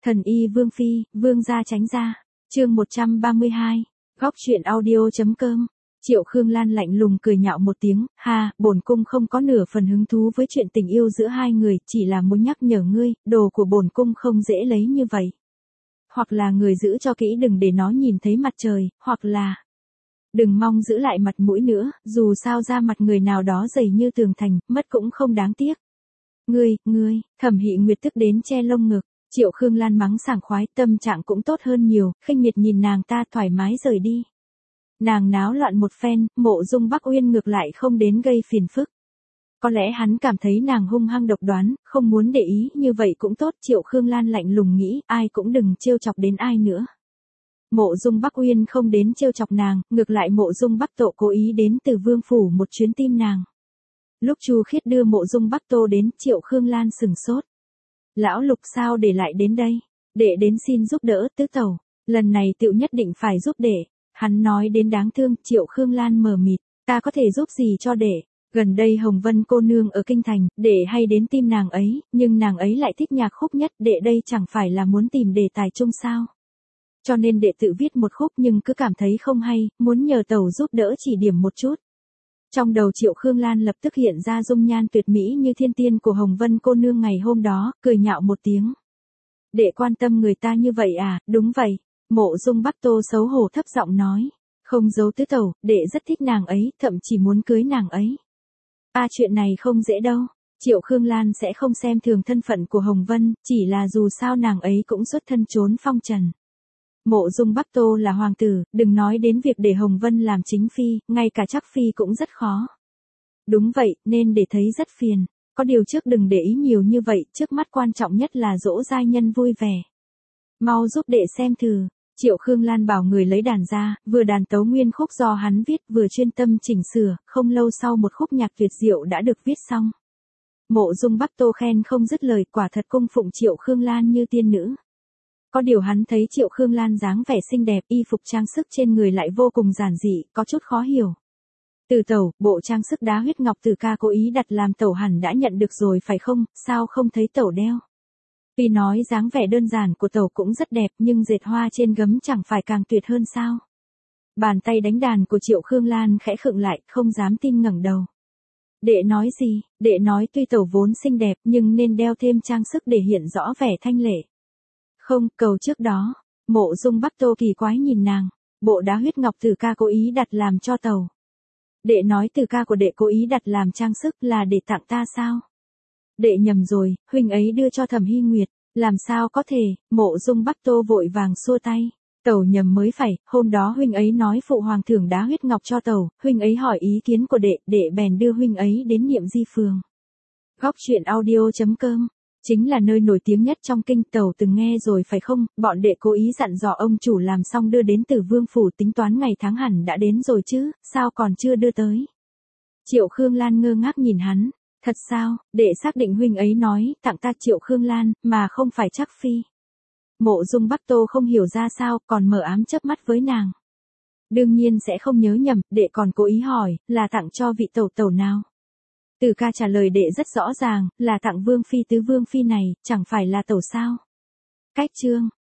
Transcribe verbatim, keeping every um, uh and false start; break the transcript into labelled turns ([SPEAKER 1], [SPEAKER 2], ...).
[SPEAKER 1] Thần y Vương Phi, Vương gia tránh ra. Chương một trăm ba mươi hai. Góc truyện audio.com. Triệu Khương Lan lạnh lùng cười nhạo một tiếng, ha, bổn cung không có nửa phần hứng thú với chuyện tình yêu giữa hai người, chỉ là muốn nhắc nhở ngươi, đồ của bổn cung không dễ lấy như vậy. Hoặc là người giữ cho kỹ đừng để nó nhìn thấy mặt trời, hoặc là đừng mong giữ lại mặt mũi nữa, dù sao da mặt người nào đó dày như tường thành, mất cũng không đáng tiếc. Ngươi, ngươi, Thẩm Hị Nguyệt tức đến che lông ngực. Triệu Khương Lan mắng sảng khoái, tâm trạng cũng tốt hơn nhiều, khinh miệt nhìn nàng ta thoải mái rời đi. Nàng náo loạn một phen, Mộ Dung Bắc Uyên ngược lại không đến gây phiền phức. Có lẽ hắn cảm thấy nàng hung hăng độc đoán, không muốn để ý, như vậy cũng tốt. Triệu Khương Lan lạnh lùng nghĩ, ai cũng đừng trêu chọc đến ai nữa. Mộ Dung Bắc Uyên không đến trêu chọc nàng, ngược lại Mộ Dung Bắc Tổ cố ý đến từ Vương phủ một chuyến tin nàng. Lúc Chu Khiết đưa Mộ Dung Bắc Tô đến, Triệu Khương Lan sừng sốt. Lão Lục sao để lại đến đây? Đệ đến xin giúp đỡ tứ tẩu, lần này tựu nhất định phải giúp đệ. Hắn nói đến đáng thương. Triệu Khương Lan mờ mịt, ta có thể giúp gì cho đệ? Gần đây Hồng Vân cô nương ở kinh thành, đệ hay đến tìm nàng ấy, nhưng nàng ấy lại thích nhạc khúc nhất, đệ đây chẳng phải là muốn tìm đề tài chung sao? Cho nên đệ tự viết một khúc nhưng cứ cảm thấy không hay, muốn nhờ tẩu giúp đỡ chỉ điểm một chút. Trong đầu Triệu Khương Lan lập tức hiện ra dung nhan tuyệt mỹ như thiên tiên của Hồng Vân cô nương ngày hôm đó, cười nhạo một tiếng. Đệ quan tâm người ta như vậy à? Đúng vậy. Mộ Dung Bắc Tô xấu hổ thấp giọng nói. Không giấu tứ tẩu, đệ rất thích nàng ấy, thậm chí muốn cưới nàng ấy. À, chuyện này không dễ đâu. Triệu Khương Lan sẽ không xem thường thân phận của Hồng Vân, chỉ là dù sao nàng ấy cũng xuất thân trốn phong trần. Mộ Dung Bắc Tô là hoàng tử, đừng nói đến việc để Hồng Vân làm chính phi, ngay cả chắc phi cũng rất khó. Đúng vậy, nên để thấy rất phiền. Có điều trước đừng để ý nhiều như vậy, trước mắt quan trọng nhất là dỗ giai nhân vui vẻ. Mau giúp đệ xem thử. Triệu Khương Lan bảo người lấy đàn ra, vừa đàn tấu nguyên khúc do hắn viết, vừa chuyên tâm chỉnh sửa, không lâu sau một khúc nhạc tuyệt diệu đã được viết xong. Mộ Dung Bắc Tô khen không dứt lời, quả thật cung phụng Triệu Khương Lan như tiên nữ. Có điều hắn thấy Triệu Khương Lan dáng vẻ xinh đẹp, y phục trang sức trên người lại vô cùng giản dị, có chút khó hiểu. Từ tẩu, bộ trang sức đá huyết ngọc từ ca cố ý đặt làm tẩu hẳn đã nhận được rồi phải không, sao không thấy tẩu đeo? Tuy nói dáng vẻ đơn giản của tẩu cũng rất đẹp nhưng dệt hoa trên gấm chẳng phải càng tuyệt hơn sao? Bàn tay đánh đàn của Triệu Khương Lan khẽ khựng lại, không dám tin ngẩng đầu. Đệ nói gì? Đệ nói tuy tẩu vốn xinh đẹp nhưng nên đeo thêm trang sức để hiện rõ vẻ thanh lệ. Không, cầu trước đó. Mộ Dung Bắc Tô kỳ quái nhìn nàng. Bộ đá huyết ngọc từ ca cố ý đặt làm cho tẩu. Đệ nói từ ca của đệ cố ý đặt làm trang sức là để tặng ta sao? Đệ nhầm rồi, huynh ấy đưa cho Thẩm Hy Nguyệt. Làm sao có thể? Mộ Dung Bắc Tô vội vàng xua tay. Tẩu nhầm mới phải, hôm đó huynh ấy nói phụ hoàng thưởng đá huyết ngọc cho tẩu, huynh ấy hỏi ý kiến của đệ, đệ bèn đưa huynh ấy đến Niệm Di Phường. Góc truyện audio.com. Chính là nơi nổi tiếng nhất trong kinh, tẩu từng nghe rồi phải không? Bọn đệ cố ý dặn dò ông chủ làm xong đưa đến từ Vương phủ, tính toán ngày tháng hẳn đã đến rồi chứ, sao còn chưa đưa tới? Triệu Khương Lan ngơ ngác nhìn hắn. Thật sao? Đệ xác định huynh ấy nói tặng ta Triệu Khương Lan, mà không phải chắc phi. Mộ Dung Bắc Tô không hiểu ra sao, còn mờ ám chớp mắt với nàng. Đương nhiên sẽ không nhớ nhầm, đệ còn cố ý hỏi, là tặng cho vị tẩu tẩu nào? Từ ca trả lời đệ rất rõ ràng, là tặng Vương Phi tứ Vương Phi này, chẳng phải là tẩu sao? Cách chương.